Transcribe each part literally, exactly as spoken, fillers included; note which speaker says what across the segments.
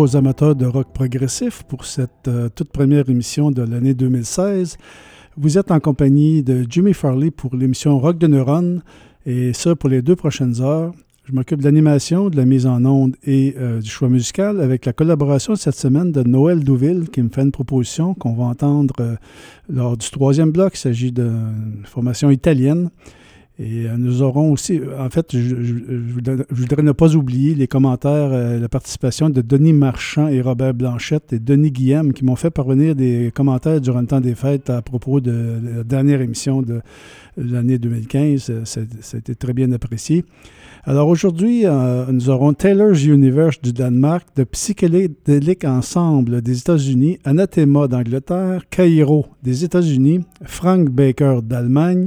Speaker 1: aux amateurs de rock progressif pour cette euh, toute première émission de l'année deux mille seize. Vous êtes en compagnie de Jimmy Farley pour l'émission Rock de Neuron, et ça pour les deux prochaines heures. Je m'occupe de l'animation, de la mise en onde et euh, du choix musical avec la collaboration cette semaine de Noël Douville qui me fait une proposition qu'on va entendre euh, lors du troisième bloc. Il s'agit d'une formation italienne. Et euh, nous aurons aussi, en fait, je, je, je, je voudrais ne pas oublier les commentaires, euh, la participation de Denis Marchand et Robert Blanchette et Denis Guillaume qui m'ont fait parvenir des commentaires durant le temps des fêtes à propos de la dernière émission de l'année deux mille quinze. Ça, ça a été très bien apprécié. Alors aujourd'hui, euh, nous aurons Taylor's Universe du Danemark, The Psychedelic Ensemble des États-Unis, Anathema d'Angleterre, Cairo des États-Unis, Frank Baker d'Allemagne,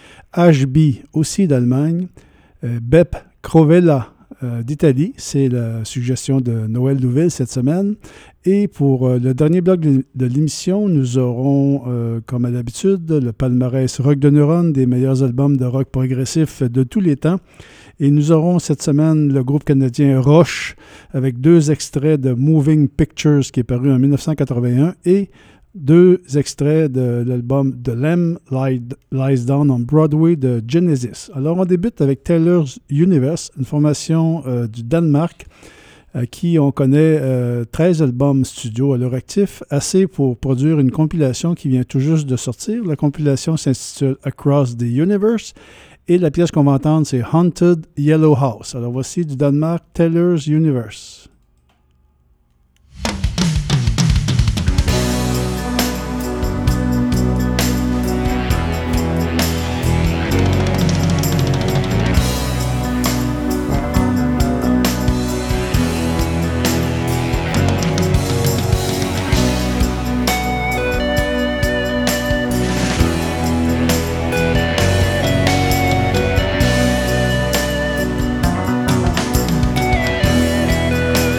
Speaker 1: H B aussi d'Allemagne, euh, Beppe Crovella euh, d'Italie, c'est la suggestion de Noël Douville cette semaine. Et pour euh, le dernier bloc de, de l'émission, nous aurons, euh, comme à l'habitude, le palmarès Rock de Neuron, des meilleurs albums de rock progressif de tous les temps. Et nous aurons cette semaine le groupe canadien Rush avec deux extraits de Moving Pictures qui est paru en dix-neuf cent quatre-vingt-un et deux extraits de l'album The Lamb Lies Down on Broadway de Genesis. Alors, on débute avec Taylor's Universe, une formation euh, du Danemark à qui on connaît euh, treize albums studio à leur actif, assez pour produire une compilation qui vient tout juste de sortir. La compilation s'intitule Across the Universe et la pièce qu'on va entendre, c'est Haunted Yellow House. Alors, voici du Danemark, Taylor's Universe.
Speaker 2: Thank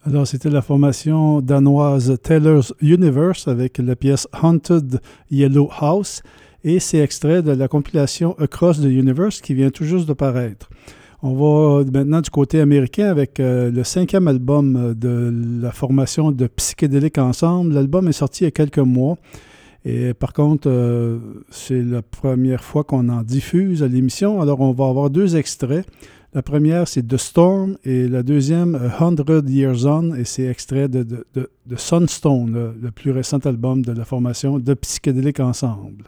Speaker 1: Alors, c'était la formation danoise Taylor's Universe avec la pièce Haunted Yellow House et c'est extrait de la compilation Across the Universe qui vient tout juste de paraître. On va maintenant du côté américain avec euh, le cinquième album de la formation de Psychédélique Ensemble. L'album est sorti il y a quelques mois et par contre, euh, c'est la première fois qu'on en diffuse à l'émission. Alors, on va avoir deux extraits. La première, c'est The Storm, et la deuxième, A Hundred Years On, et c'est extrait de, de, de, de Sunstone, le, le plus récent album de la formation de Psychédélique Ensemble.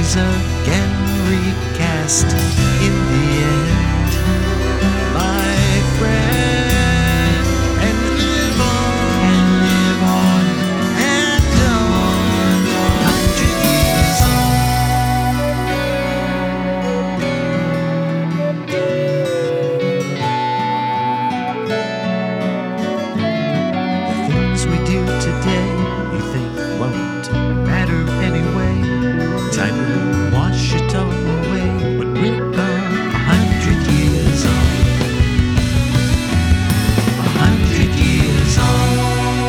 Speaker 2: is again recast in the end, my friend, and live on, and live on, and on, a hundred years on. The things we do today, you think won't matter anyway. Time will wash it all away when we're gone. A hundred years on. A hundred years on.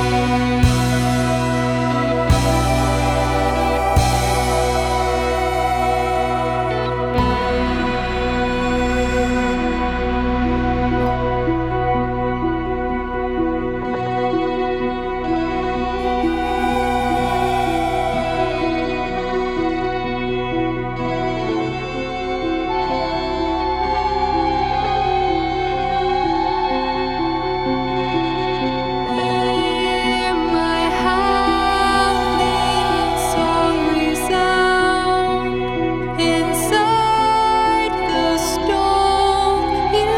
Speaker 3: Hear my howling song resound inside the stone you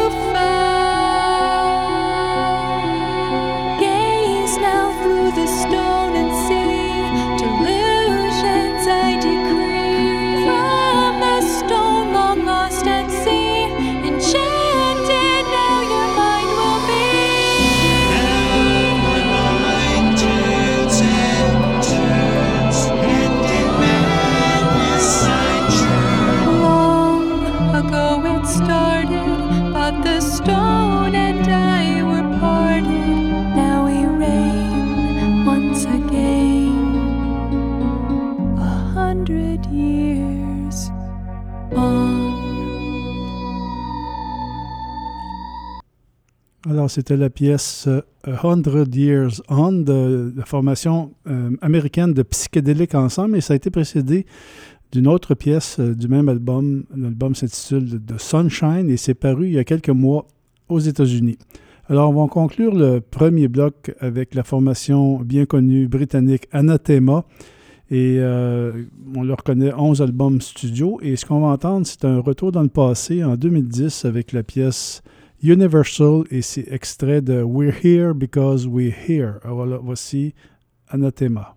Speaker 3: found. Gaze now through the stone and see delusions I decree. From the stone long lost at sea, enchanted now your mind will be.
Speaker 2: My mind turns and turns, and in madness I churn.
Speaker 3: Long ago it started, but the stone and I were parted. Now we reign once again, a hundred years on.
Speaker 1: Alors, c'était la pièce euh, A Hundred Years On de la formation euh, américaine de Psychédélique Ensemble, et ça a été précédé d'une autre pièce euh, du même album. L'album s'intitule The Sunshine et c'est paru il y a quelques mois aux États-Unis. Alors, on va conclure le premier bloc avec la formation bien connue britannique Anathema. Et euh, on leur connaît onze albums studio. Et ce qu'on va entendre, c'est un retour dans le passé en deux mille dix avec la pièce Universal, et c'est extrait de We're Here Because We're Here. Alors voilà, voici Anathema.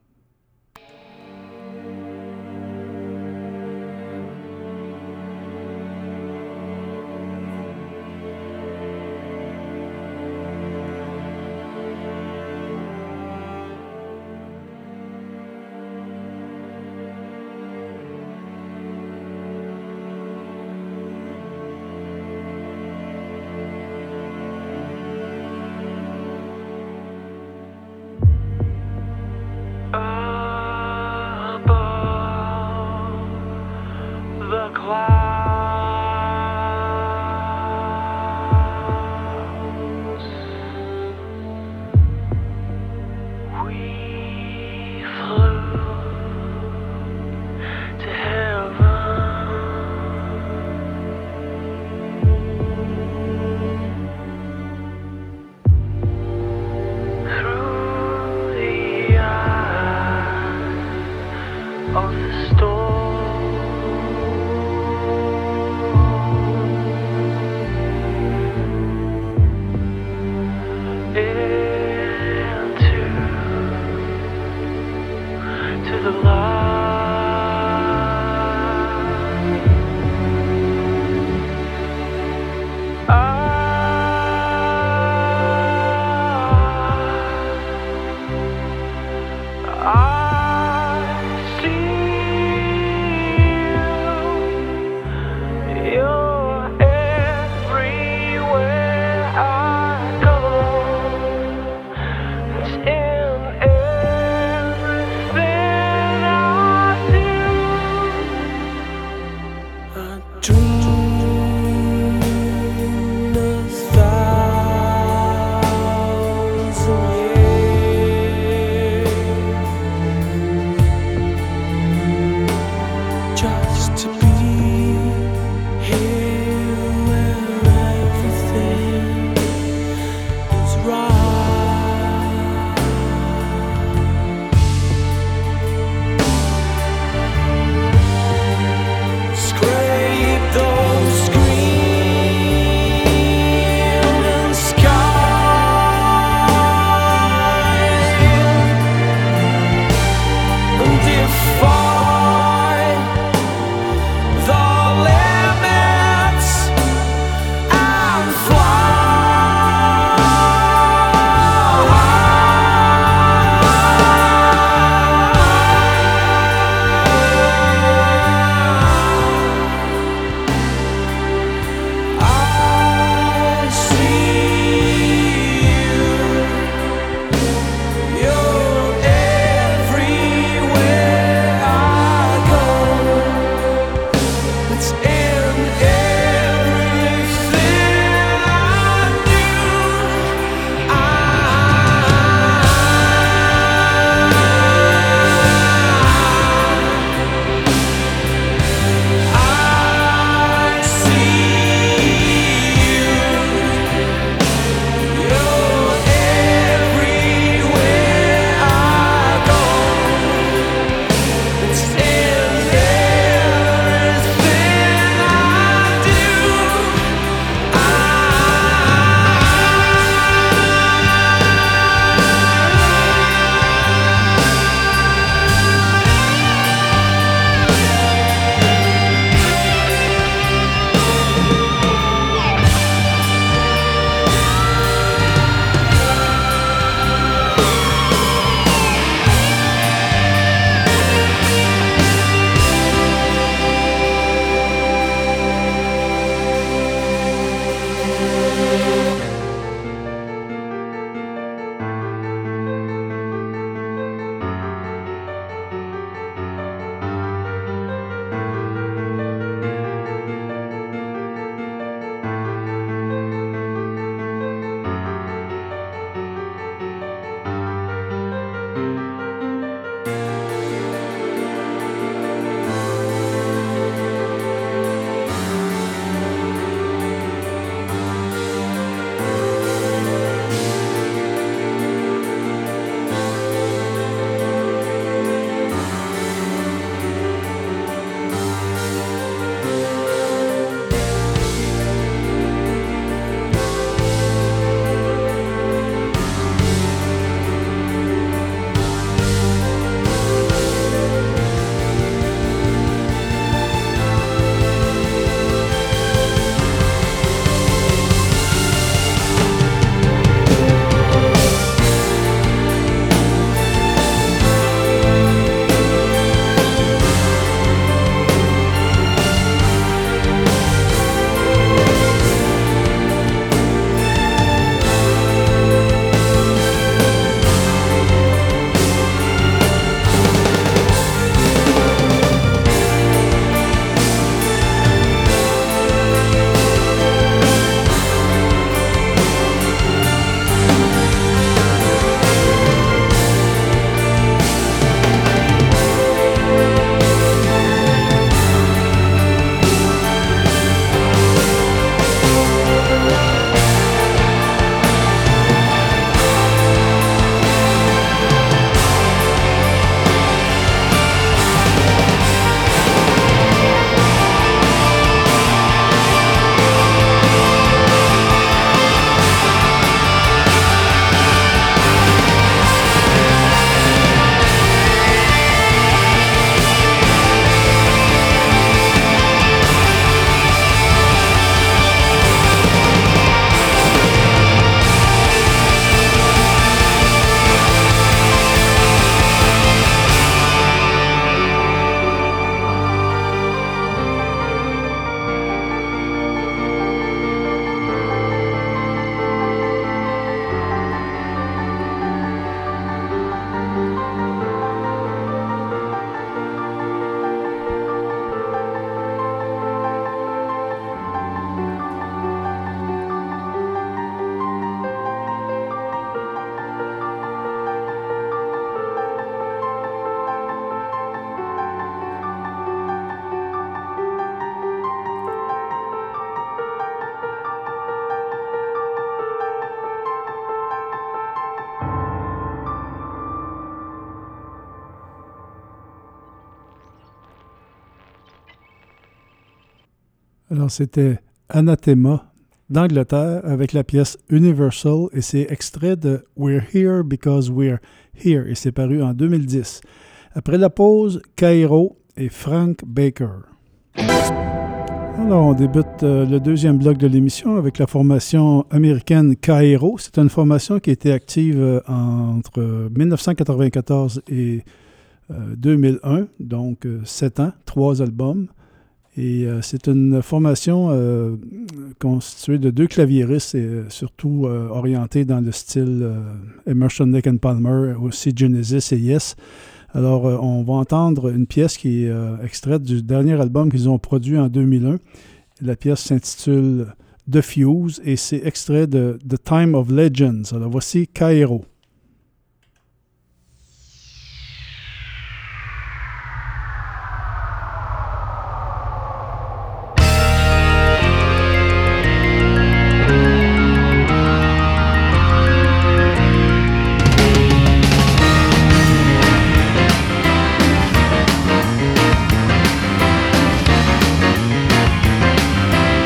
Speaker 1: Alors, c'était Anathema d'Angleterre avec la pièce Universal et c'est extrait de We're Here Because We're Here et c'est paru en deux mille dix. Après la pause, Kairo et Frank Baker. Alors, on débute euh, le deuxième bloc de l'émission avec la formation américaine Kairo. C'est une formation qui a été active euh, entre dix-neuf cent quatre-vingt-quatorze et euh, deux mille un, donc euh, sept ans, trois albums. Et euh, c'est une formation euh, constituée de deux claviéristes et euh, surtout euh, orientée dans le style euh, Emerson, Lake and Palmer, aussi Genesis et Yes. Alors, euh, on va entendre une pièce qui est euh, extraite du dernier album qu'ils ont produit en deux mille un. La pièce s'intitule The Fuse et c'est extrait de The Time of Legends. Alors, voici Kairo.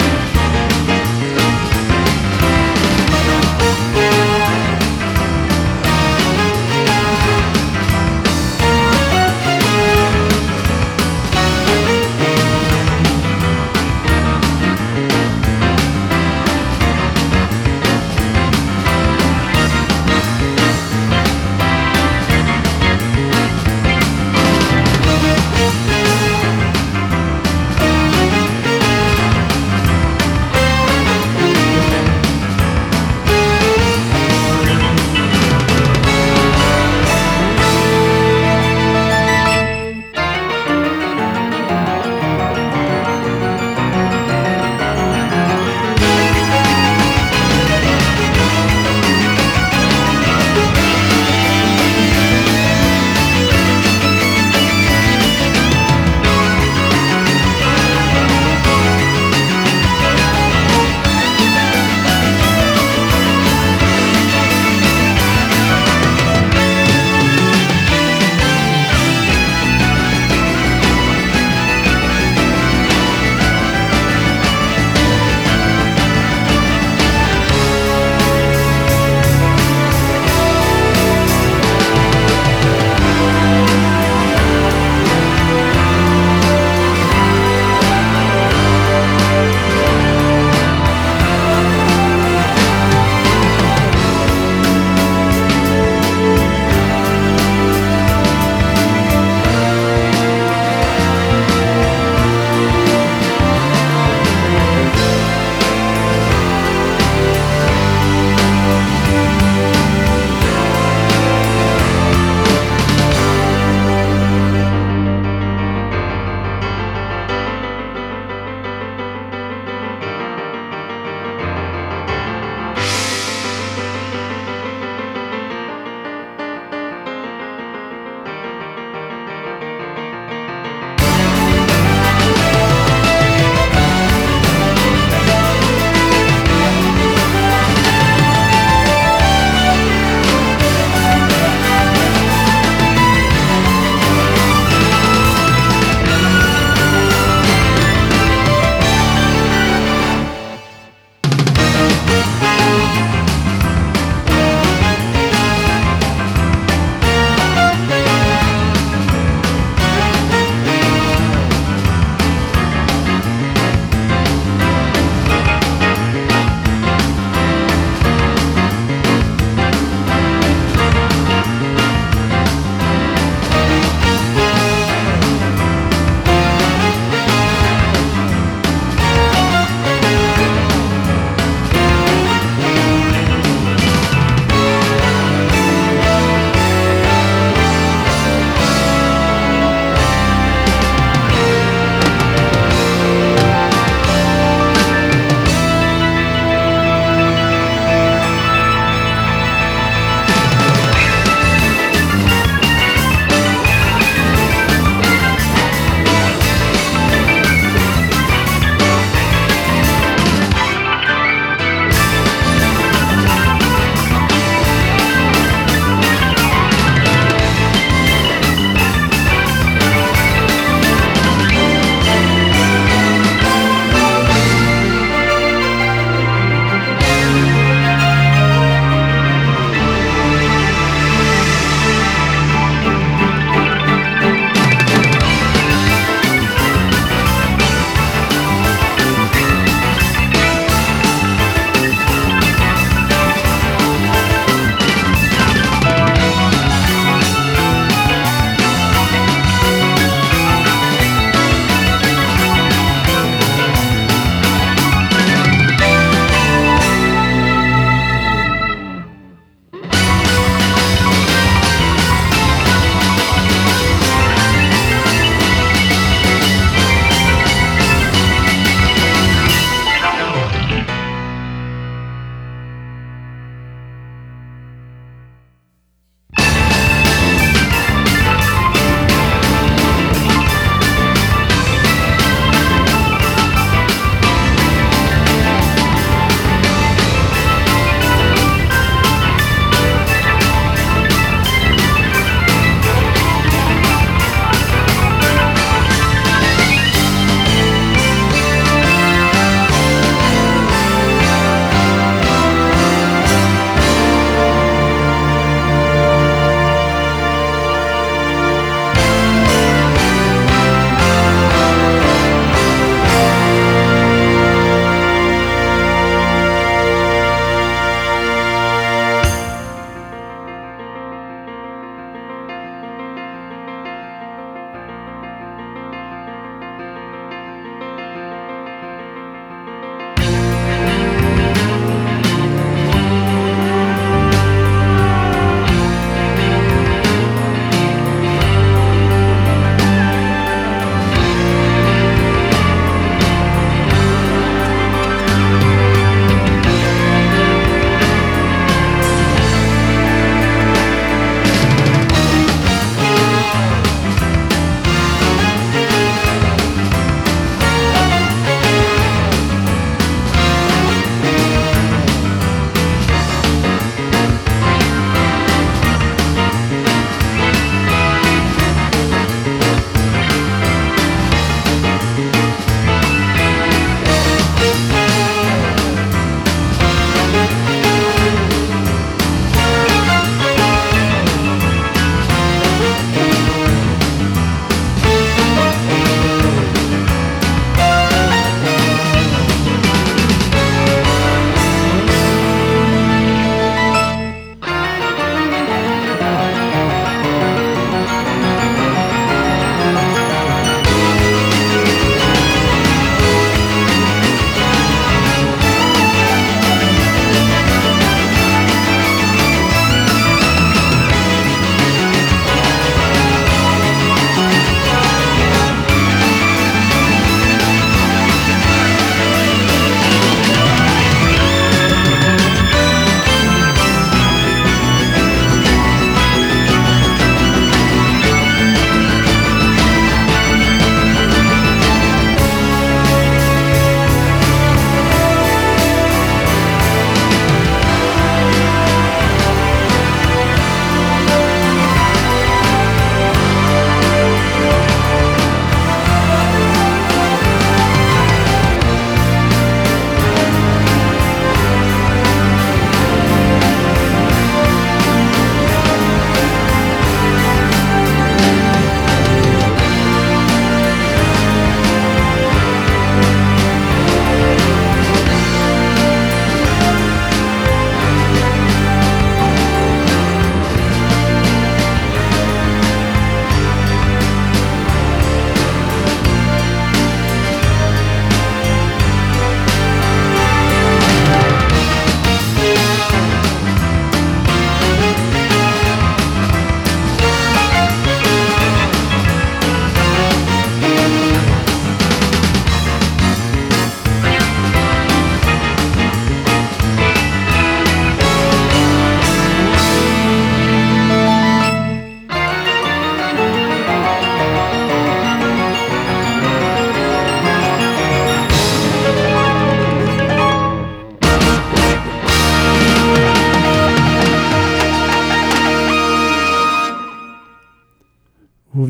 Speaker 3: Thank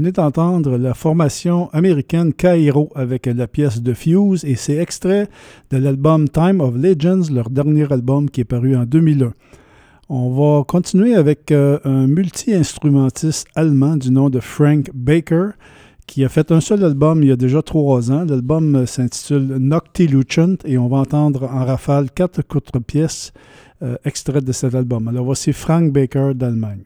Speaker 1: venez d'entendre la formation américaine Kairo avec la pièce de Fuse et c'est extrait de l'album Time of Legends, leur dernier album qui est paru en deux mille un. On va continuer avec euh, un multi-instrumentiste allemand du nom de Frank Baker qui a fait un seul album il y a déjà trois ans. L'album s'intitule Noctilucent et on va entendre en rafale quatre courtes pièces euh, extraites de cet album. Alors voici Frank Baker d'Allemagne.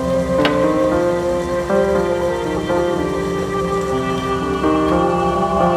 Speaker 3: Thank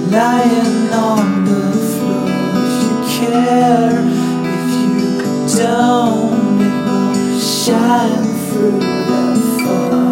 Speaker 2: lying on the floor. If you care, if you don't, it will shine through the fog.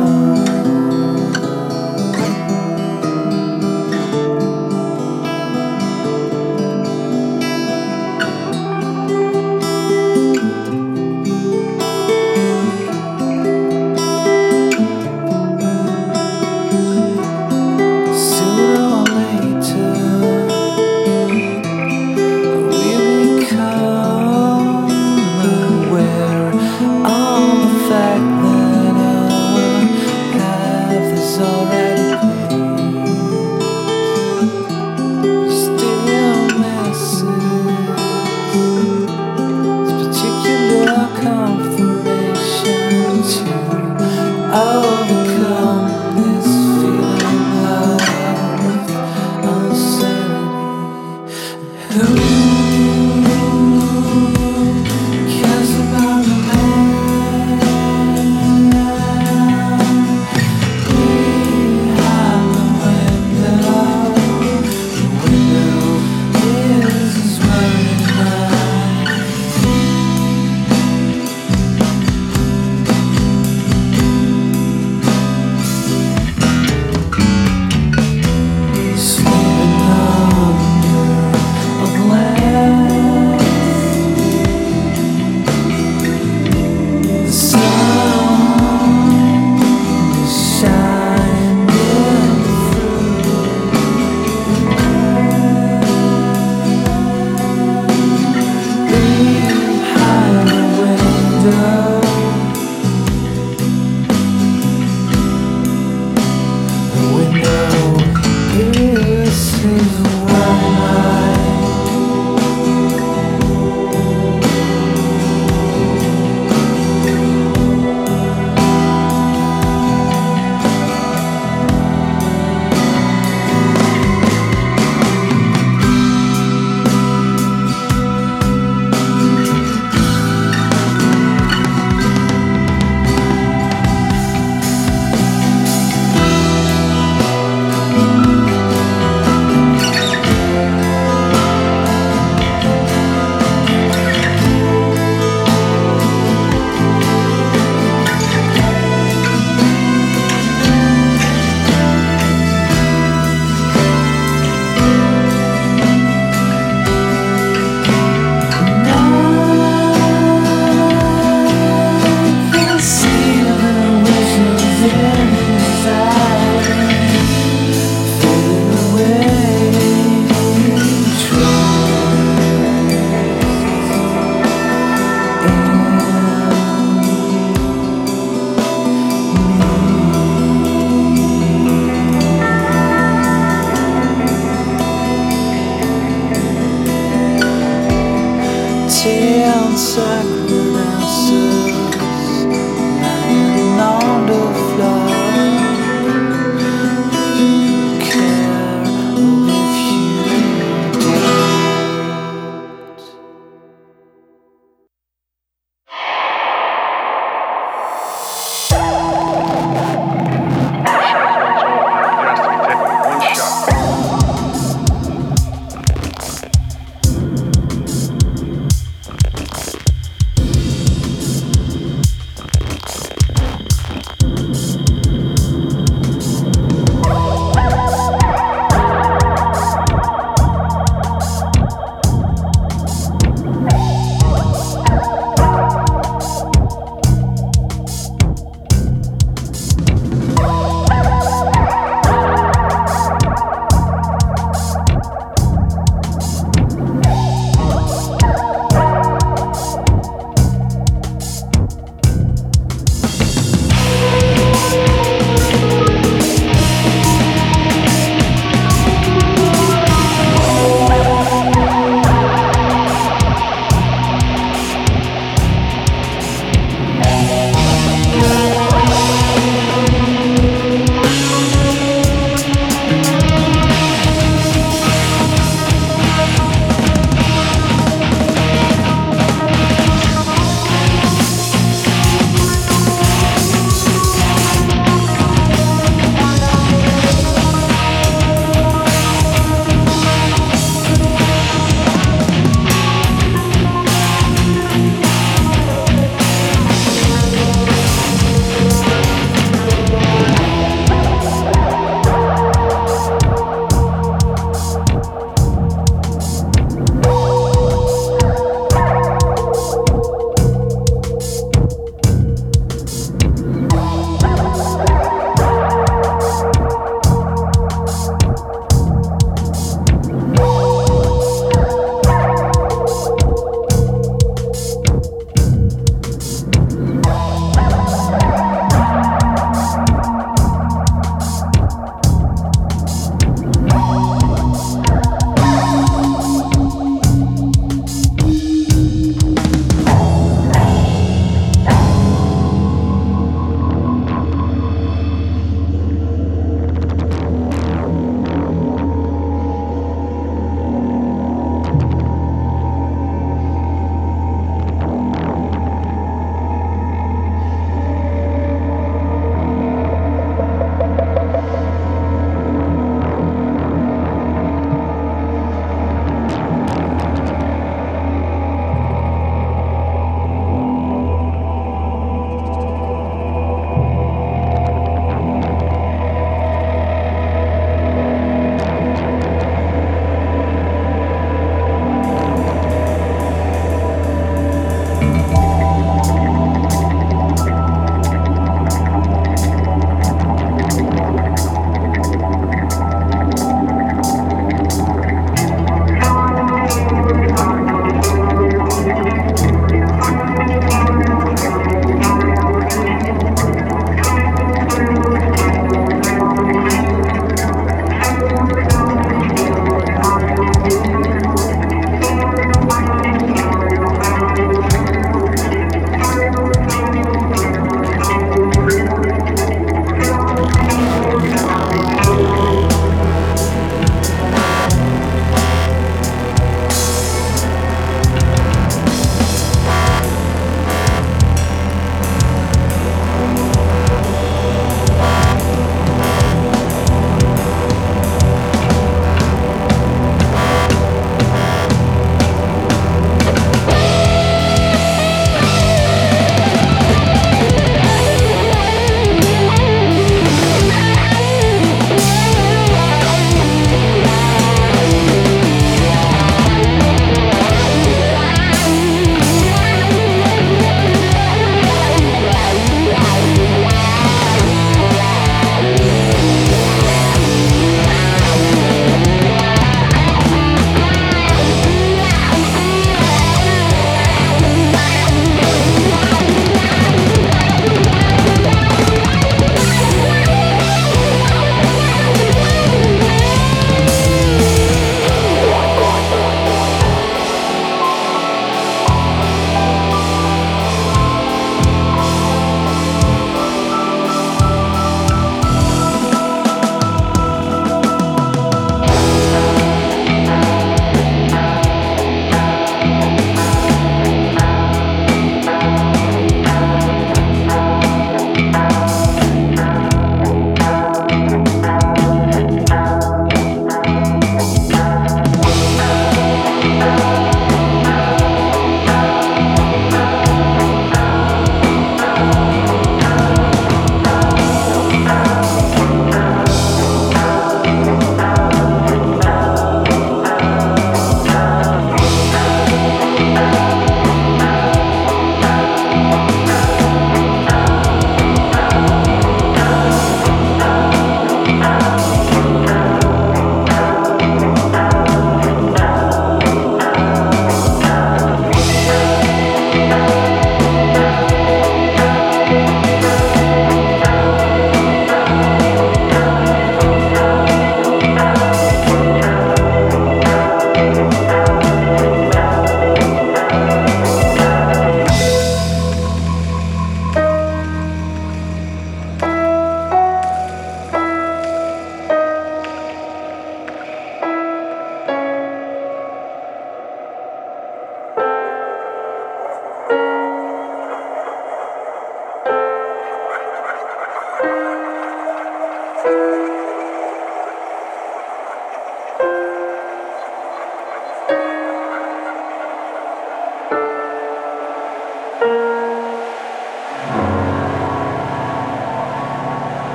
Speaker 2: We have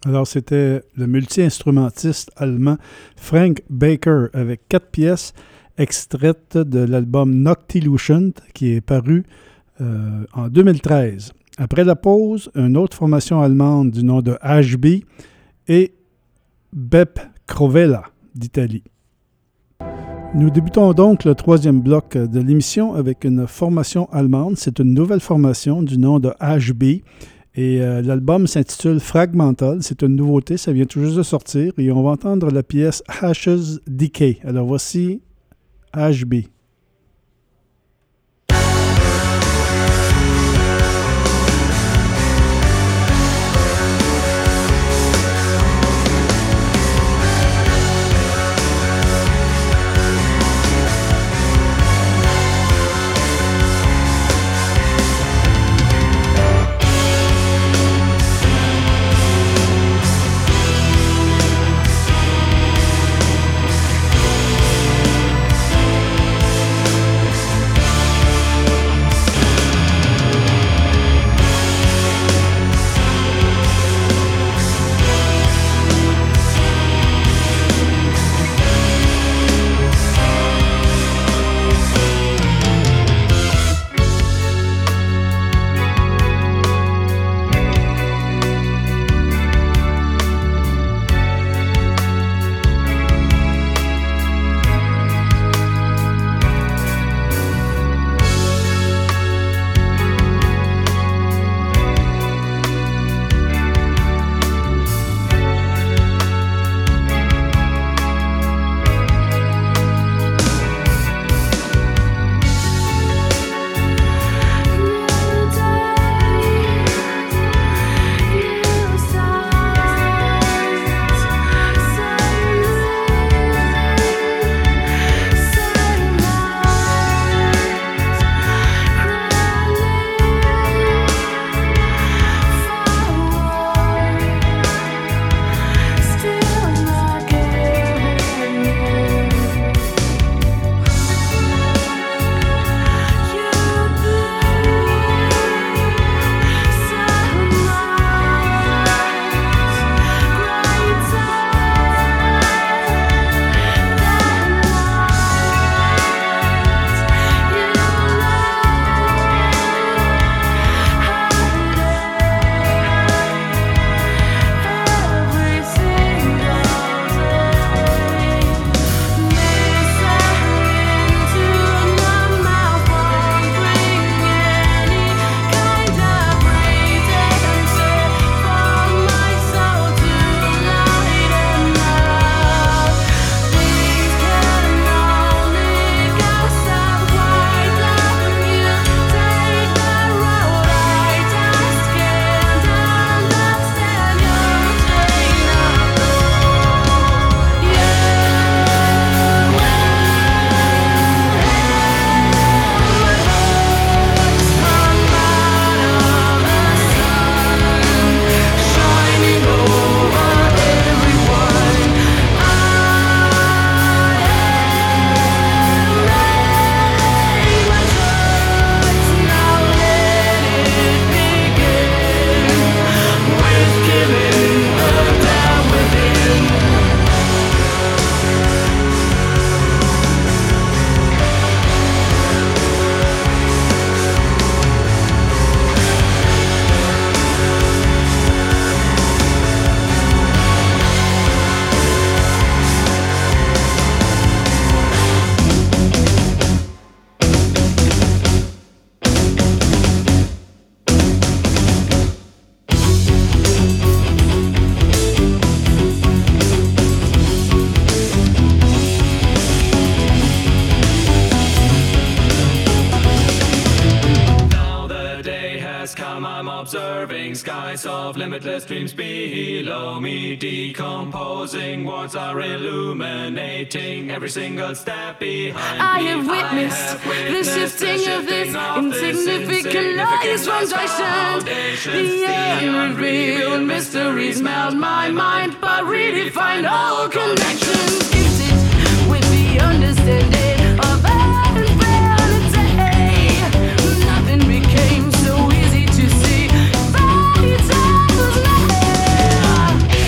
Speaker 1: Alors, c'était le multi-instrumentiste allemand Frank Baker avec quatre pièces extraites de l'album Noctilution qui est paru euh, en deux mille treize. Après la pause, une autre formation allemande du nom de H B et Beppe Crovella d'Italie. Nous débutons donc le troisième bloc de l'émission avec une formation allemande. C'est une nouvelle formation du nom de H B et euh, l'album s'intitule Fragmental. C'est une nouveauté, ça vient tout juste de sortir et on va entendre la pièce Ashes Decay. Alors voici H B.
Speaker 4: observing skies of limitless dreams below me. Decomposing words are illuminating every single step behind
Speaker 5: I
Speaker 4: me.
Speaker 5: have witnessed,
Speaker 4: I have witnessed
Speaker 5: the shifting of this insignificant life foundation. The unreal mysteries melt my mind, but redefine all connections. Gifted with the understanding of infinity. Nothing became so easy to see. Fairy tales never.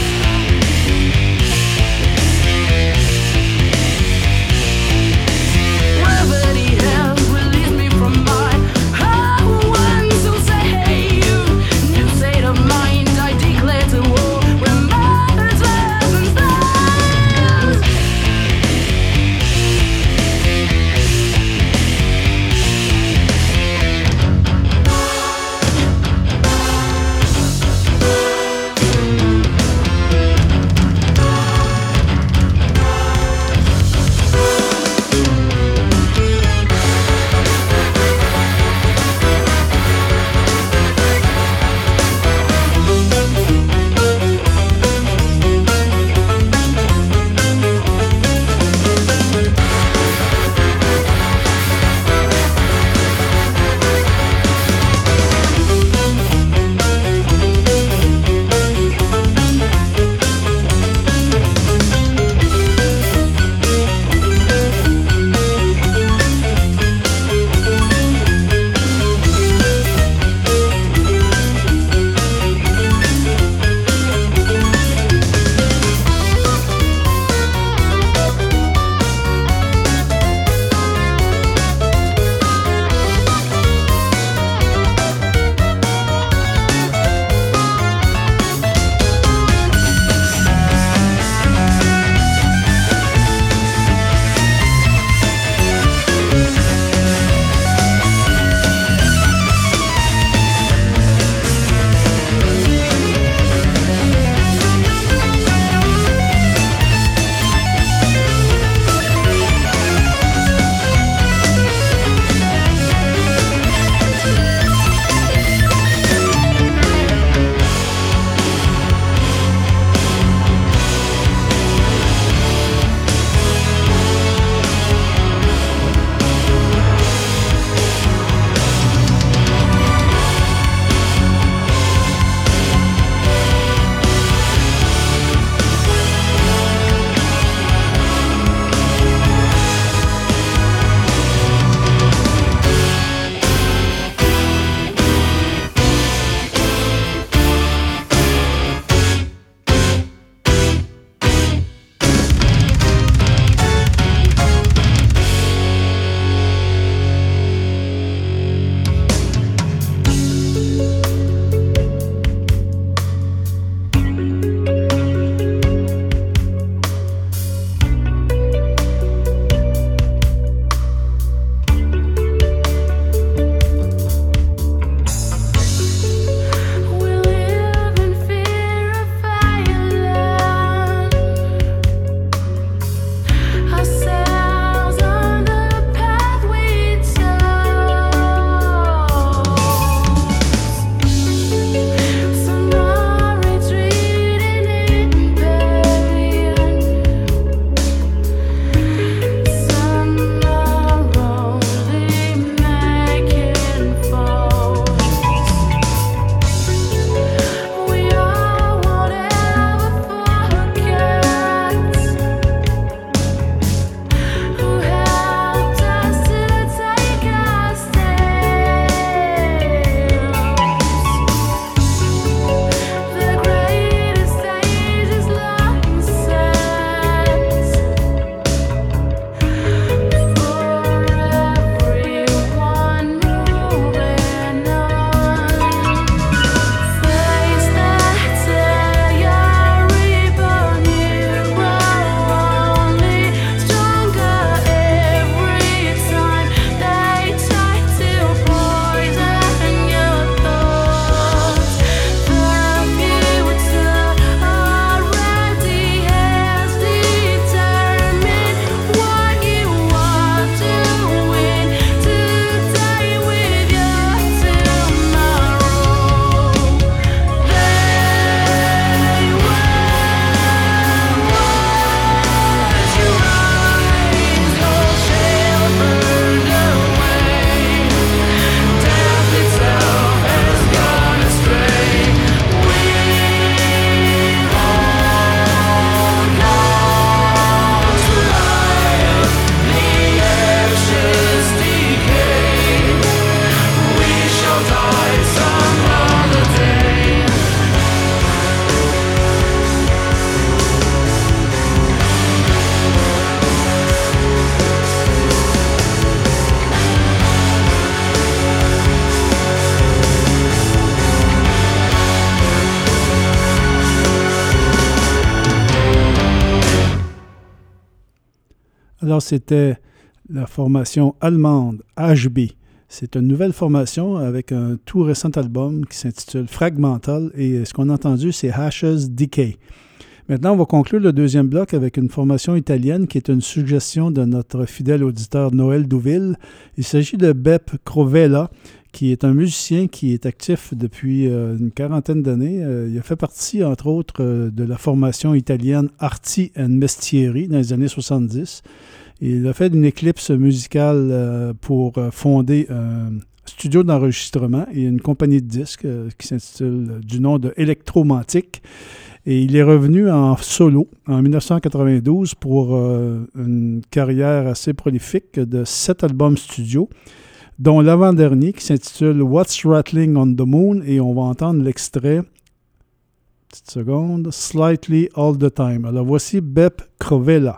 Speaker 1: Alors, c'était la formation allemande H B. C'est une nouvelle formation avec un tout récent album qui s'intitule Fragmental et ce qu'on a entendu, c'est Ashes Decay. Maintenant, on va conclure le deuxième bloc avec une formation italienne qui est une suggestion de notre fidèle auditeur Noël Douville. Il s'agit de Beppe Crovella, qui est un musicien qui est actif depuis euh, une quarantaine d'années. Euh, il a fait partie, entre autres, euh, de la formation italienne Arti and Mestieri dans les années soixante-dix. Il a fait une éclipse musicale euh, pour euh, fonder un studio d'enregistrement et une compagnie de disques euh, qui s'intitule euh, du nom de Electromantic. Et il est revenu en solo en dix-neuf cent quatre-vingt-douze pour euh, une carrière assez prolifique de sept albums studio, dont l'avant-dernier qui s'intitule What's Rattling on the Moon, et on va entendre l'extrait, petite seconde, Slightly All the Time. Alors voici Beppe Crovella.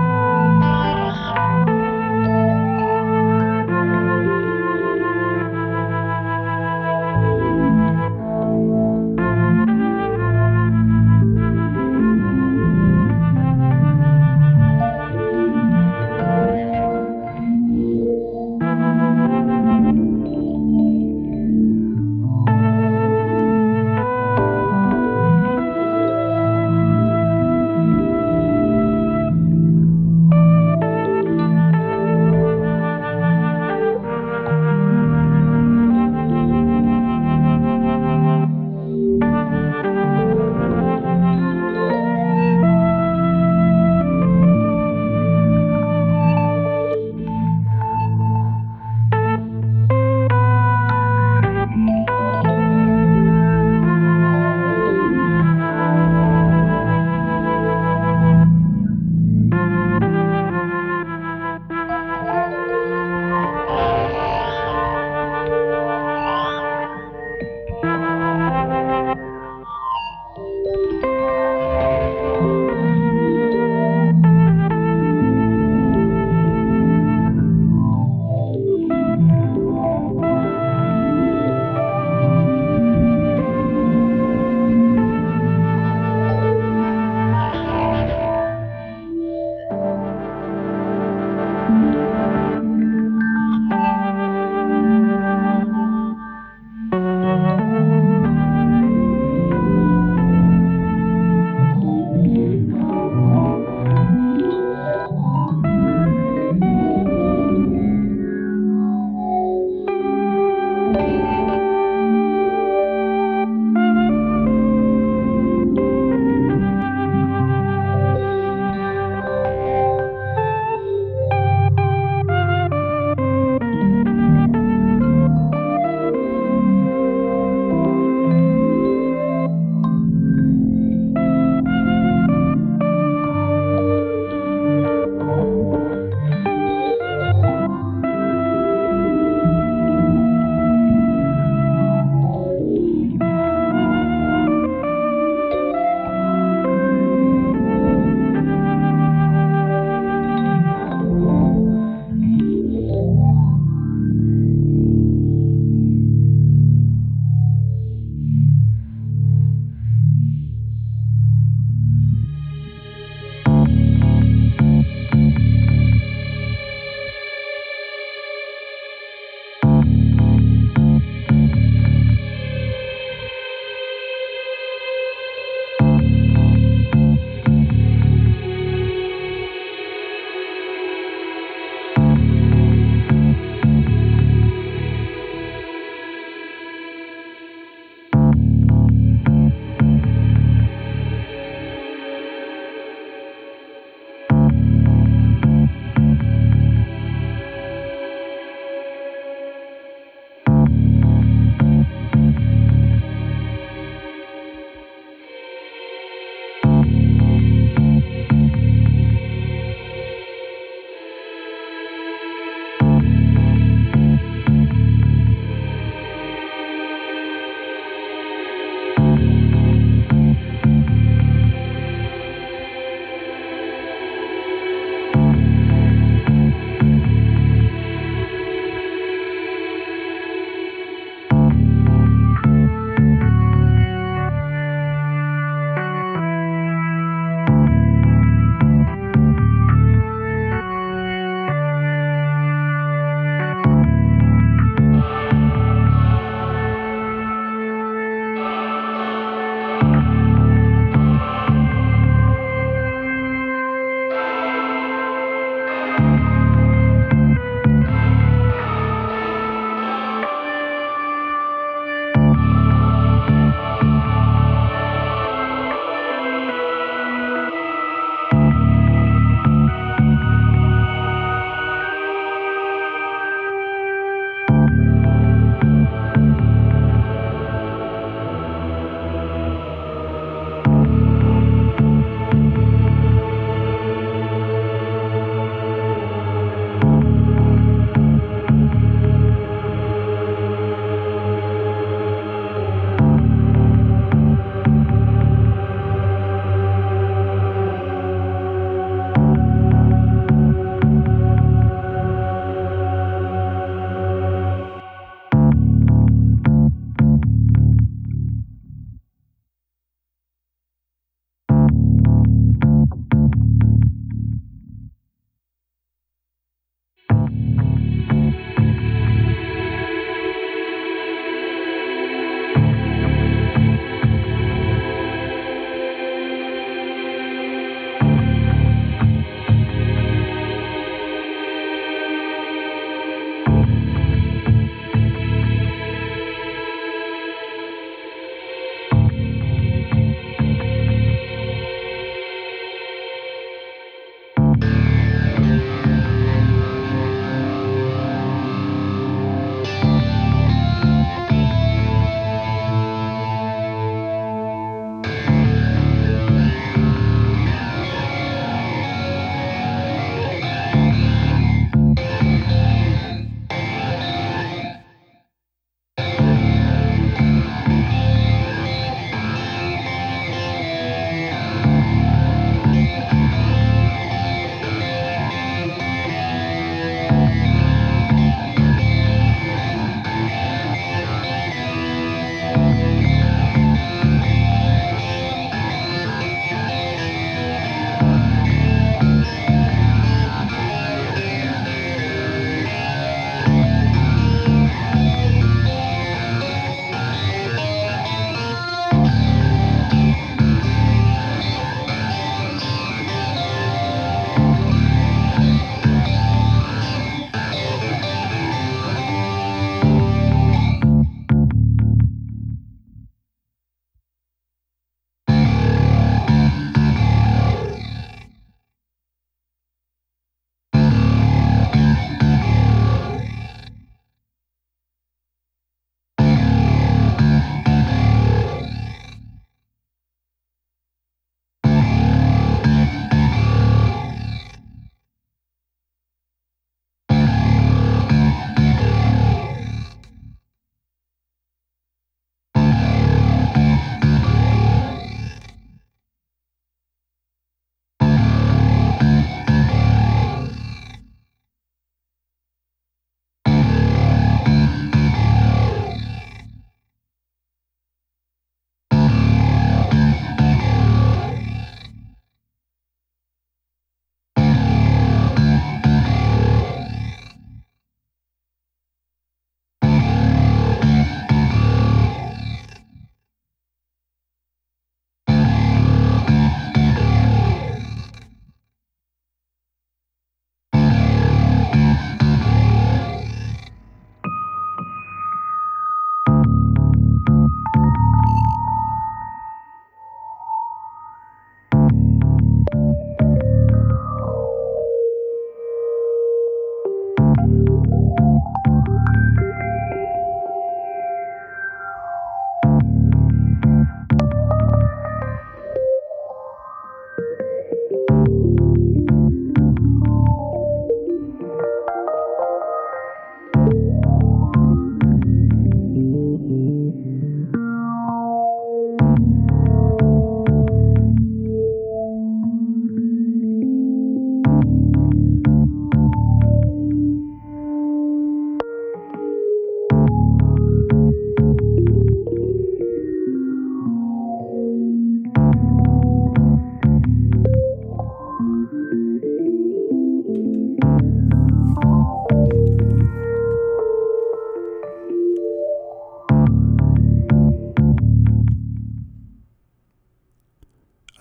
Speaker 3: Thank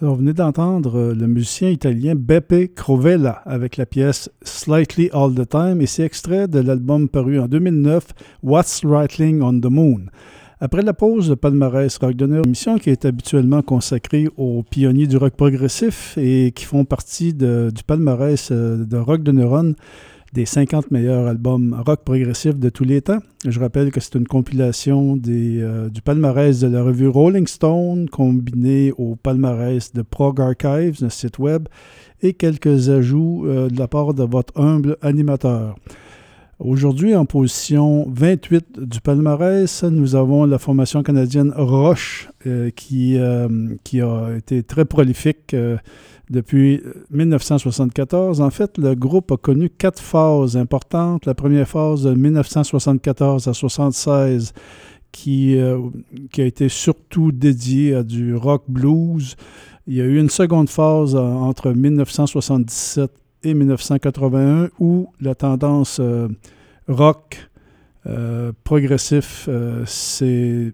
Speaker 1: Alors, vous venez d'entendre le musicien italien Beppe Crovella avec la pièce Slightly All the Time et c'est extrait de l'album paru en deux mille neuf, What's Rattling on the Moon. Après la pause, le palmarès Rock de Neuron, émission qui est habituellement consacrée aux pionniers du rock progressif et qui font partie de, du palmarès de Rock de Neuron, des cinquante meilleurs albums rock progressifs de tous les temps. Je rappelle que c'est une compilation des, euh, du palmarès de la revue Rolling Stone combiné au palmarès de Prog Archives, un site web, et quelques ajouts euh, de la part de votre humble animateur. Aujourd'hui, en position vingt-huit du palmarès, nous avons la formation canadienne Rush euh, qui, euh, qui a été très prolifique euh, depuis dix-neuf cent soixante-quatorze. En fait, le groupe a connu quatre phases importantes. La première phase de dix-neuf cent soixante-quatorze à soixante-seize qui, euh, qui a été surtout dédiée à du rock blues. Il y a eu une seconde phase euh, entre dix-neuf cent soixante-dix-sept et dix-neuf cent quatre-vingt-un où la tendance euh, rock euh, progressif euh, s'est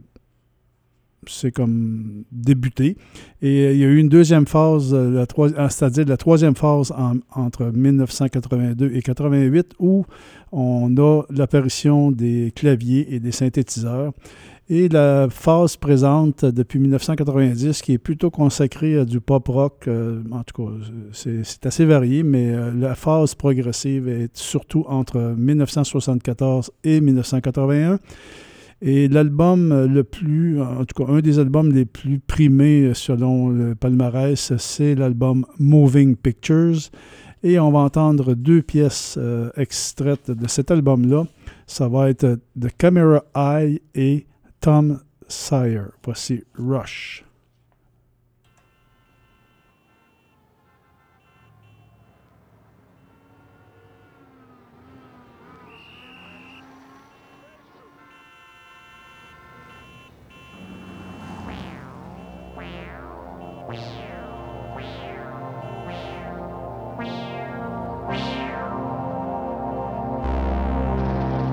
Speaker 1: c'est comme débuté. Et euh, il y a eu une deuxième phase, euh, la troi- c'est-à-dire la troisième phase en, entre dix-neuf cent quatre-vingt-deux et quatre-vingt-huit, où on a l'apparition des claviers et des synthétiseurs. Et la phase présente depuis dix-neuf cent quatre-vingt-dix, qui est plutôt consacrée à du pop-rock, euh, en tout cas, c'est, c'est assez varié, mais euh, la phase progressive est surtout entre dix-neuf cent soixante-quatorze et dix-neuf cent quatre-vingt-un. Et l'album le plus, en tout cas, un des albums les plus primés selon le palmarès, c'est l'album Moving Pictures. Et on va entendre deux pièces euh, extraites de cet album-là. Ça va être The Camera Eye et Tom Sawyer. Voici Rush.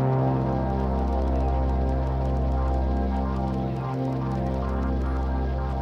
Speaker 3: Thank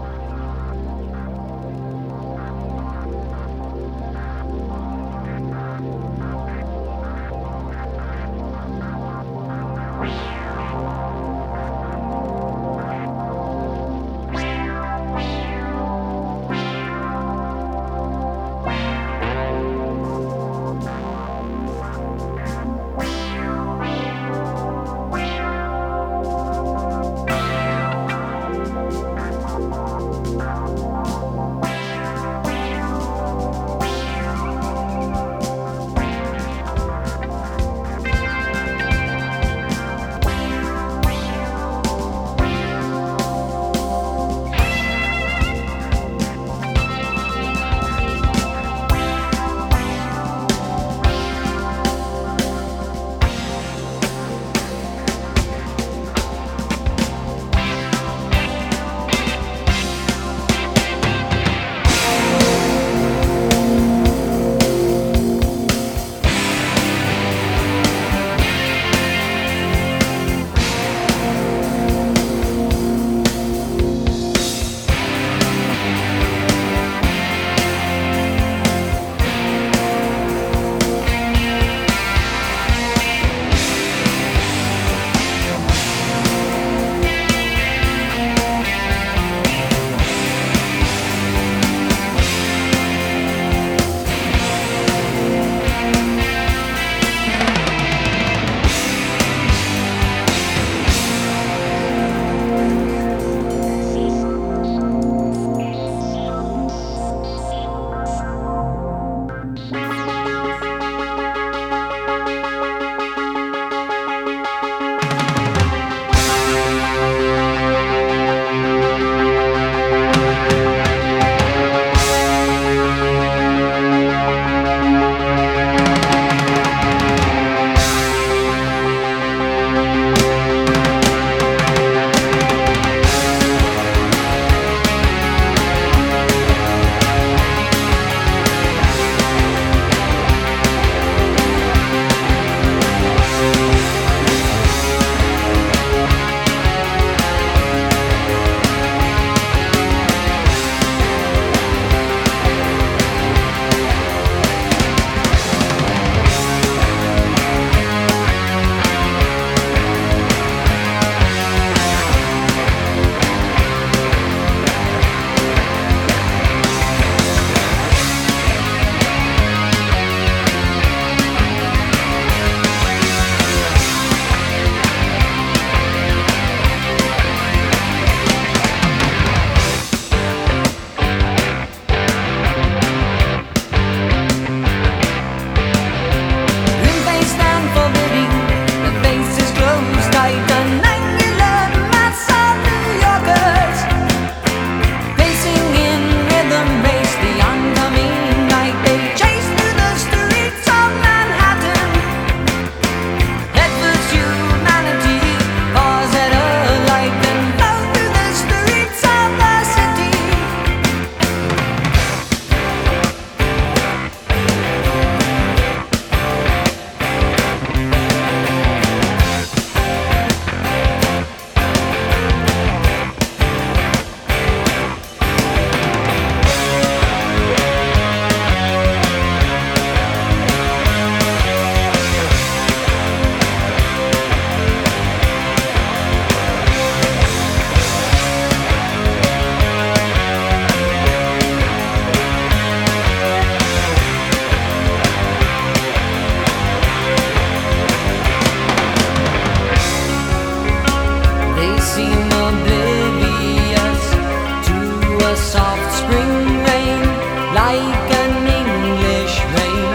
Speaker 6: like an English rain,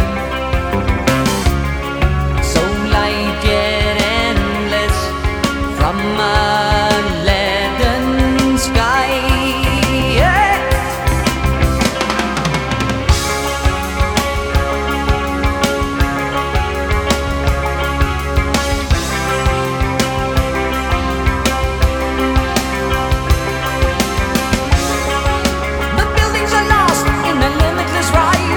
Speaker 6: so light yet endless from a leaden sky. Yeah. The buildings are lost in a limitless ride.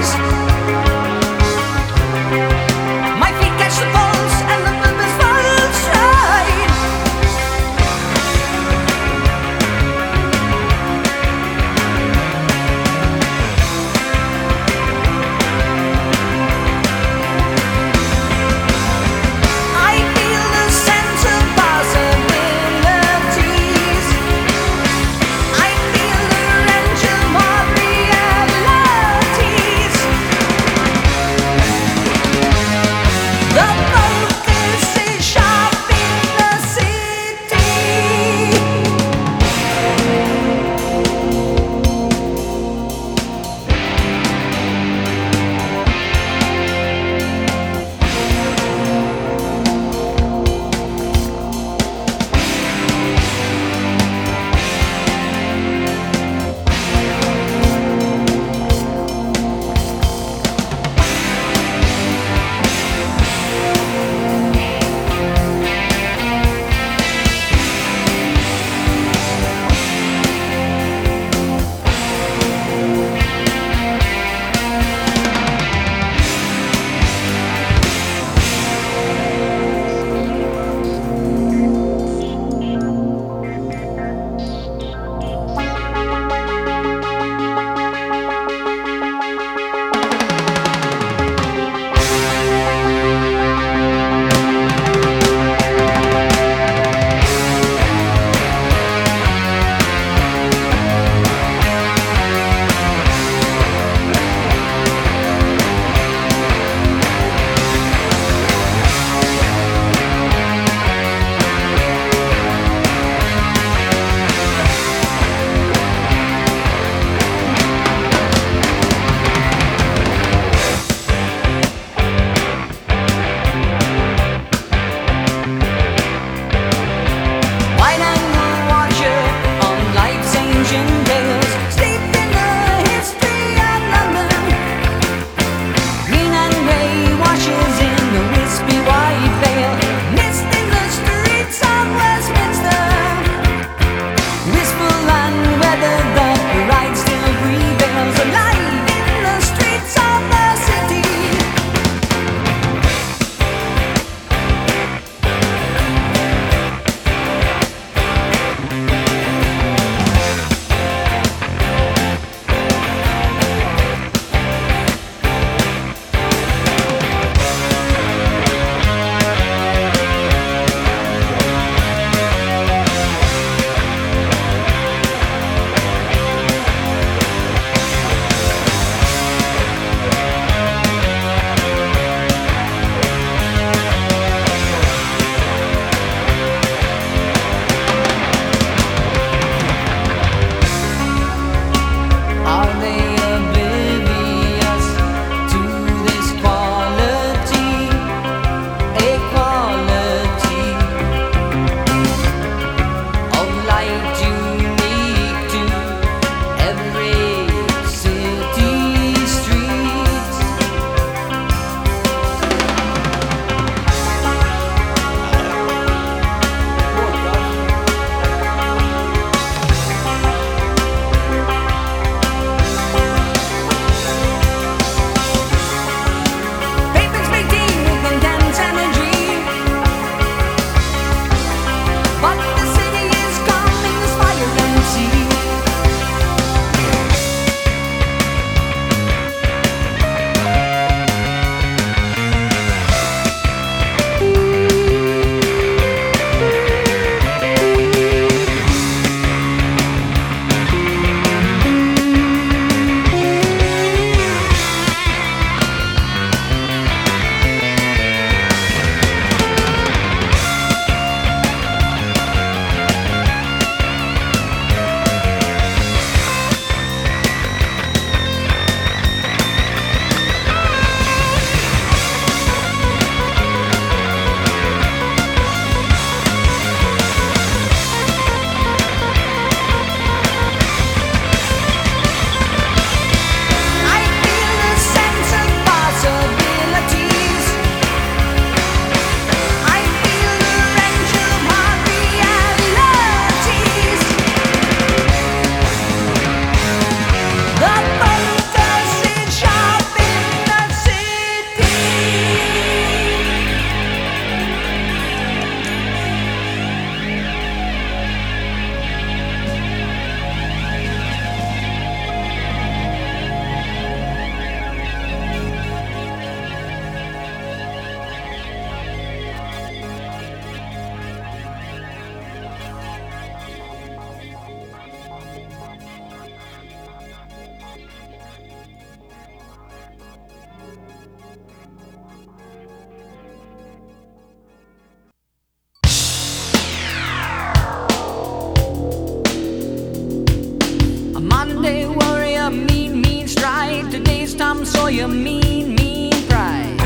Speaker 6: for your mean, mean pride.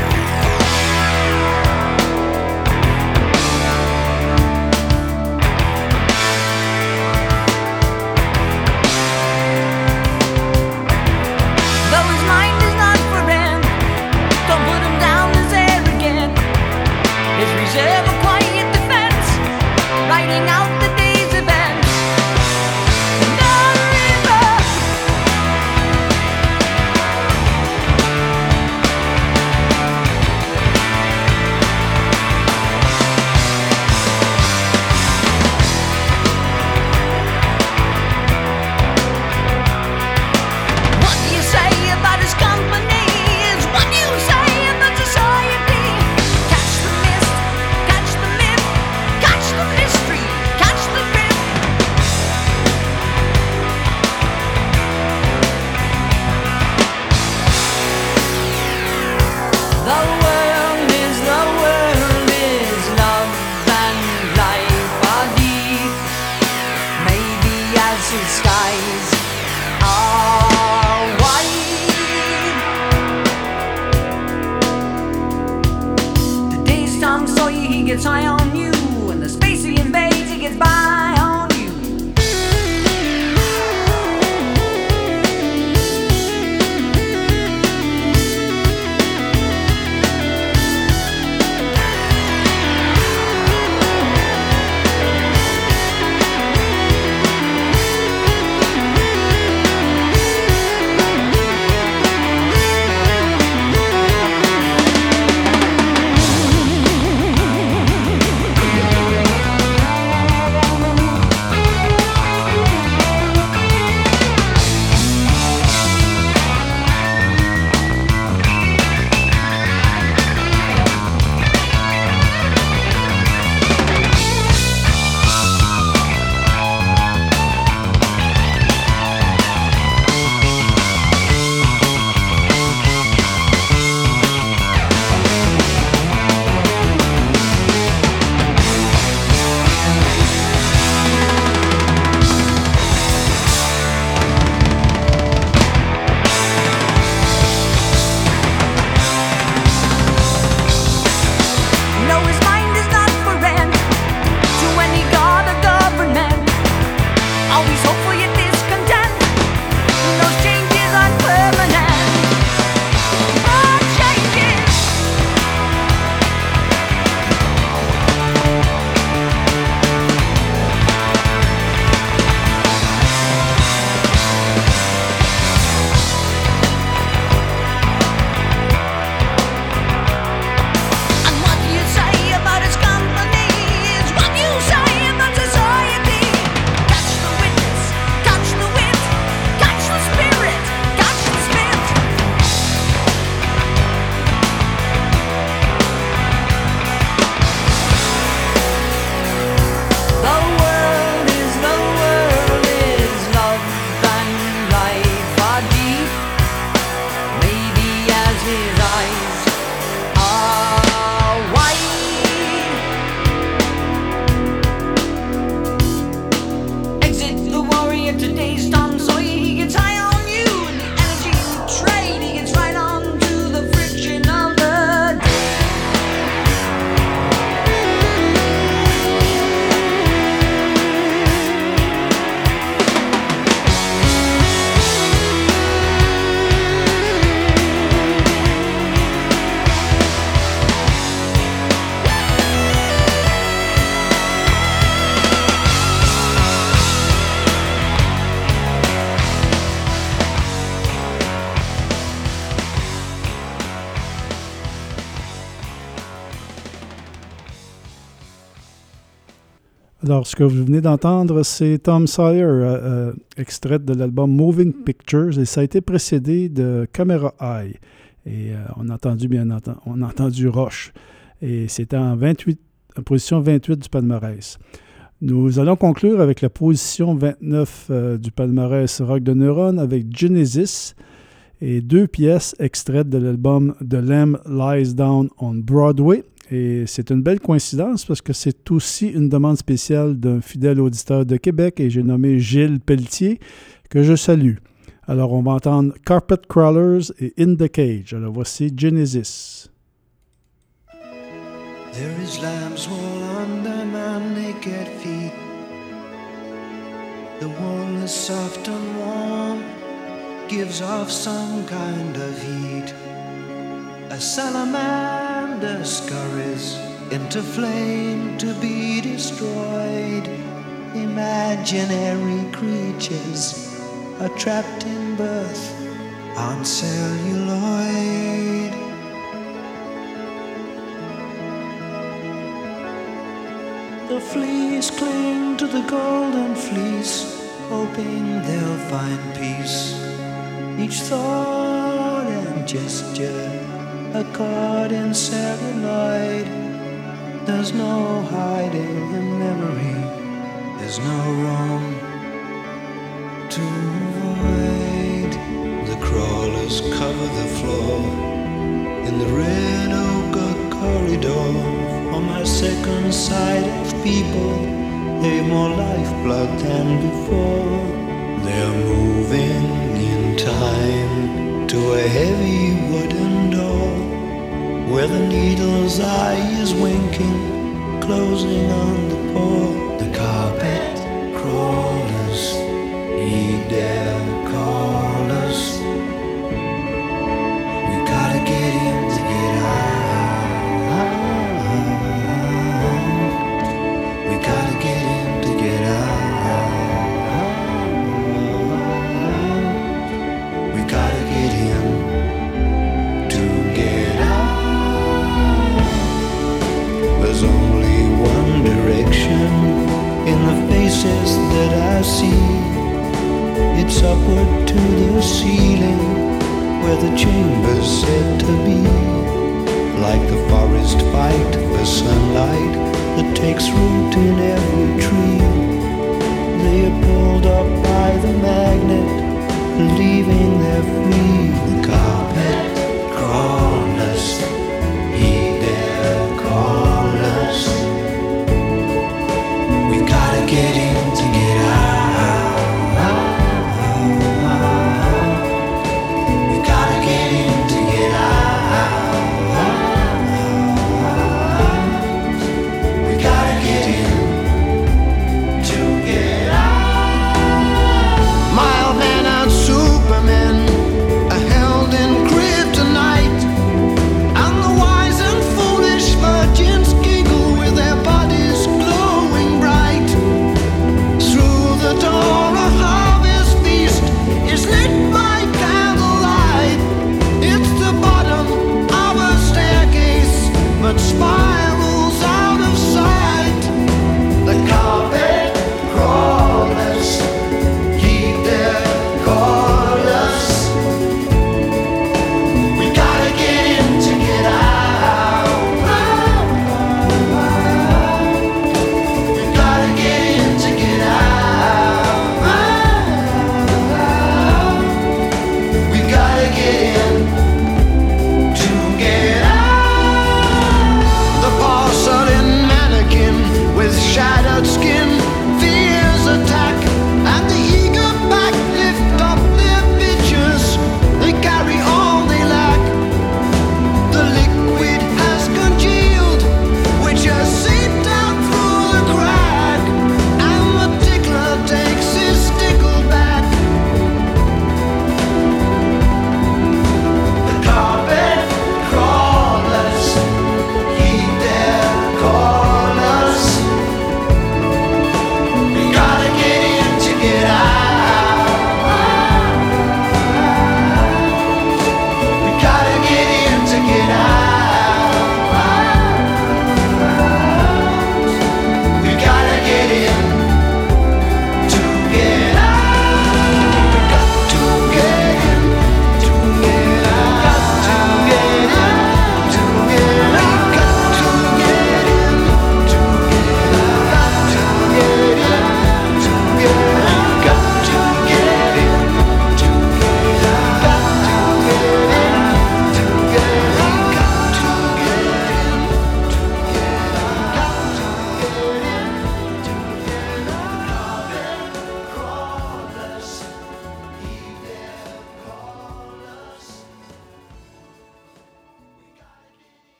Speaker 6: Though his mind is not for rent, don't put him down as arrogant. His reserve a quiet defense, writing out the day's events. The river, what do you say about his company is what you say about society. Catch the mist, catch the myth, catch the mystery, catch the drift. The world is, the world is love and life are deep. Maybe as his skies are wide. Today's Tom Sawyer, he gets high on you, and the space he invades, he gets by on you. No, his mind is not for rent to any god or government. Always hopeful yet discontent. Those changes aren't permanent. But changes. And what you say about his company is what you say about society. Catch the witness, catch the wit, catch the spirit, catch the spit. The world is, the world is love and life are deep. Maybe as his eyes are wide. Exit the warrior, today's Tom Sawyer, he gets high on you, and the energy you trade, he gets right on to the friction of the day.
Speaker 1: Alors, ce que vous venez d'entendre, c'est Tom Sawyer, euh, euh, extrait de l'album Moving Pictures, et ça a été précédé de Camera Eye. Et euh, on a entendu, bien entendu, on a entendu Rush. Et c'était en, vingt-huit, en position vingt-huit du palmarès. Nous allons conclure avec la position vingt-neuf euh, du palmarès Rock de Neuron avec Genesis et deux pièces extraites de l'album The Lamb Lies Down on Broadway. Et c'est une belle coïncidence parce que c'est aussi une demande spéciale d'un fidèle auditeur de Québec et j'ai nommé Gilles Pelletier que je salue. Alors, on va entendre Carpet Crawlers et In the Cage. Alors, voici Genesis.
Speaker 2: There is lamb's wool under my naked feet. The wool is soft and warm, gives off some kind of heat. A salamander scurries into flame to be destroyed. Imaginary creatures are trapped in birth on celluloid. The fleas cling to the golden fleece, hoping they'll find peace. Each thought and gesture a cord in celluloid. There's no hiding in memory, there's no room to avoid. The crawlers cover the floor in the red ochre corridor. On my second sight of people, they've more lifeblood than before. They're moving in time to a heavy wooden door, where the needle's eye is winking, closing on the poor. The carpet crawlers heed their callers. We gotta get in to get out. We gotta get in to get out. We gotta get in to get out. There's only one direction in the faces that I see. It's upward to the ceiling, where the chamber's said to be. Like the forest fight for sunlight that takes root in every tree. They are pulled up by the magnet, believing they're free. The carpet crawlers heed their callers. We gotta get in to get out. We gotta get in to get out. We gotta get in to get out. Mild man and Superman are held in kryptonite, and the wise and foolish virgins giggle with their bodies glowing bright. Through the door a harvest feast is lit by candlelight. It's the bottom of a staircase, but spirals out of sight. The carpet crawlers heed their callers. We gotta get in to get out. We gotta get in to get out. We gotta get in to get out. The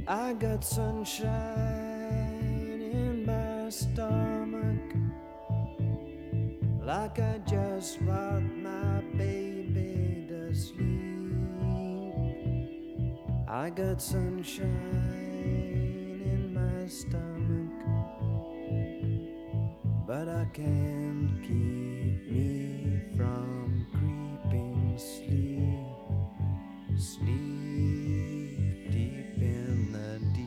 Speaker 7: I got sunshine in my stomach, like I just rocked my baby to sleep. I got sunshine in my stomach, but I can't keep me from creeping sleep, sleep deep in the deep.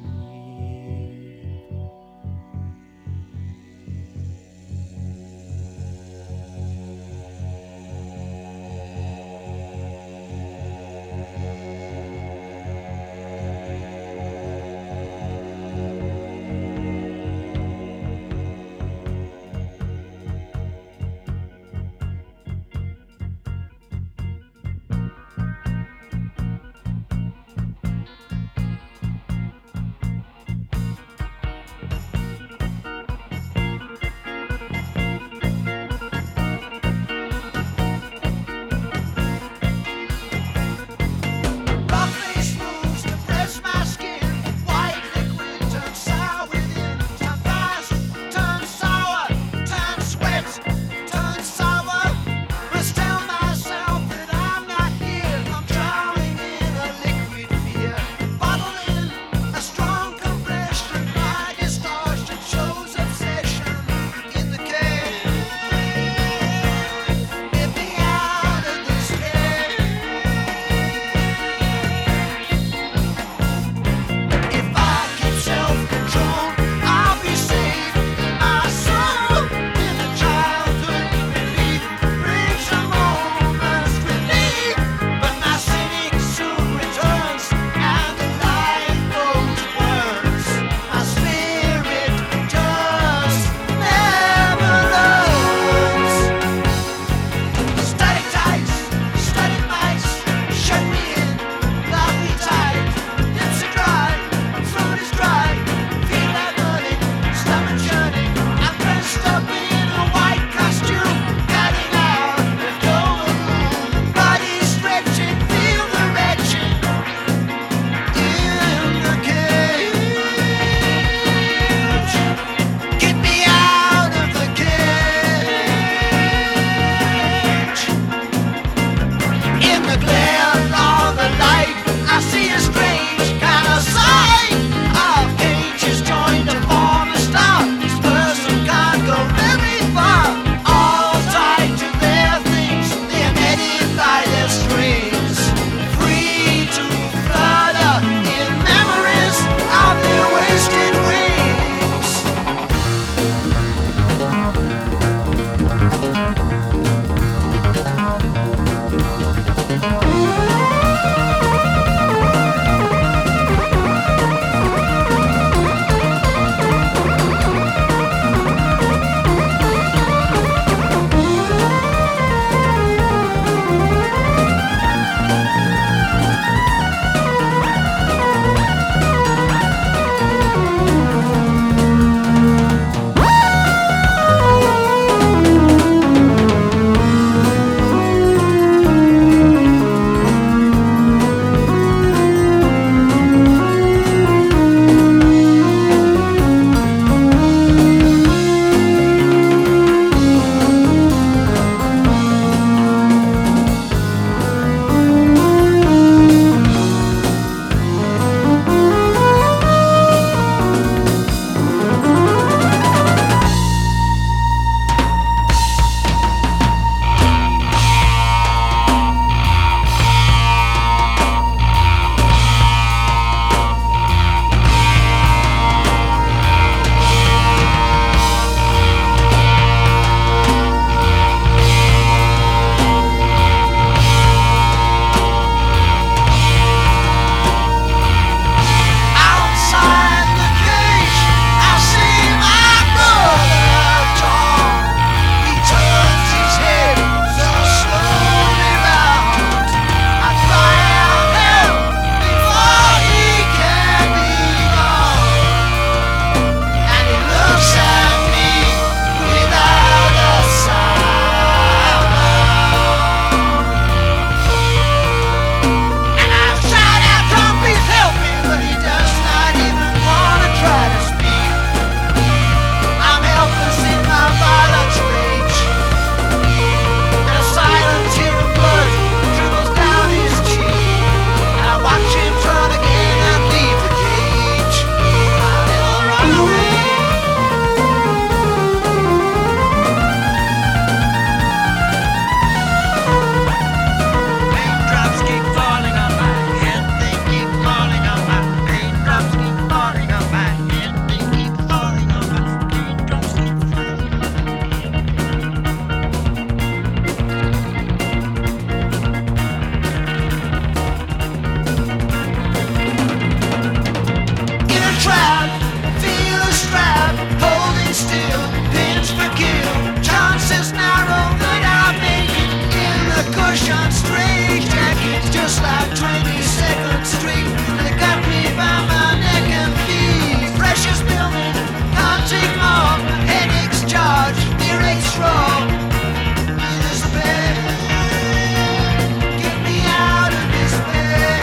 Speaker 8: this narrow that I make it in the cushion straight jacket, just like twenty-second Street. They got me by my neck and feet. Precious building, can't take more. Headaches charge, earaches raw. Despair, get me out of despair.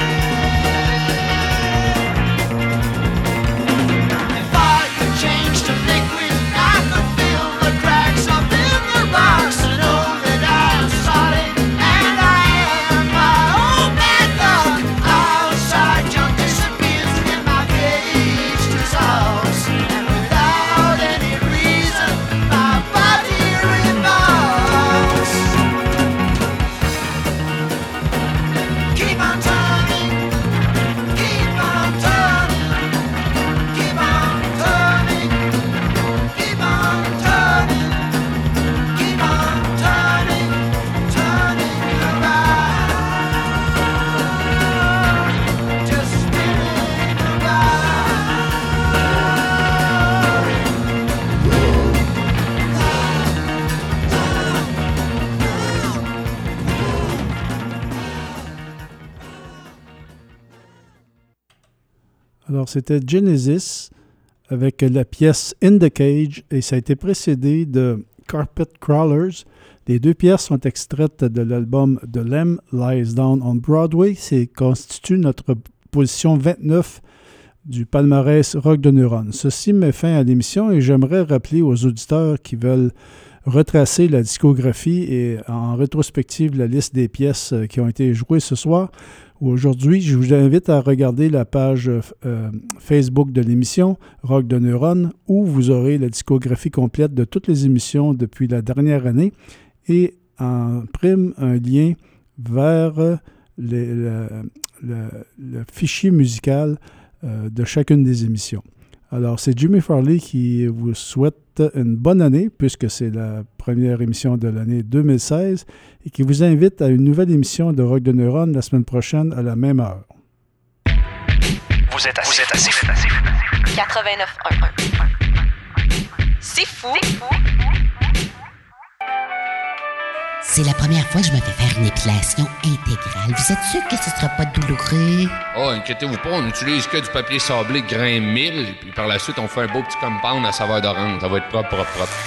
Speaker 8: If I could change to liquid, I could fill the cracks up in the rocks. I know that I'm solid and I am my own bad luck. Outside junk disappears and my cage dissolves, and without any reason my body revolves. Keep on turning, keep on turning, keep on turning, keep on turning, keep on turning, turning around, just spinning around.
Speaker 1: Alors, c'était Genesis avec la pièce In the Cage et ça a été précédé de Carpet Crawlers. Les deux pièces sont extraites de l'album The Lamb Lies Down on Broadway. C'est constitue notre position vingt-neuf du palmarès Rock de Neuron. Ceci met fin à l'émission et j'aimerais rappeler aux auditeurs qui veulent retracer la discographie et en rétrospective la liste des pièces qui ont été jouées ce soir. Aujourd'hui, je vous invite à regarder la page euh, Facebook de l'émission Rock de Neuron où vous aurez la discographie complète de toutes les émissions depuis la dernière année et en prime un lien vers les, le, le, le fichier musical euh, de chacune des émissions. Alors, c'est Jimmy Farley qui vous souhaite une bonne année, puisque c'est la première émission de l'année deux mille seize, et qui vous invite à une nouvelle émission de Rock de Neuron la semaine prochaine à la même heure.
Speaker 9: Vous êtes assez, vous êtes assez, fou. assez fou.
Speaker 10: quatre-vingt-neuf virgule un. C'est fou. C'est fou.
Speaker 11: C'est la première fois que je me fais faire une épilation intégrale. Vous êtes sûr que ce sera pas douloureux?
Speaker 12: Oh, inquiétez-vous pas, on utilise que du papier sablé grain mille, puis par la suite, on fait un beau petit compound à saveur d'orange. Ça va être propre, propre, propre.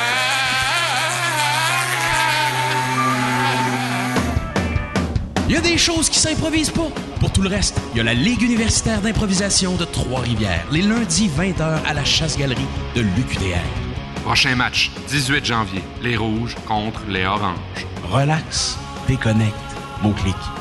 Speaker 13: Il y a des choses qui s'improvisent pas. Pour tout le reste, il y a la Ligue universitaire d'improvisation de Trois-Rivières, les lundis vingt heures à la Chasse-Galerie de l'U Q D R.
Speaker 14: Prochain match, dix-huit janvier. Les Rouges contre les Oranges.
Speaker 13: Relax, déconnecte, mot-clic.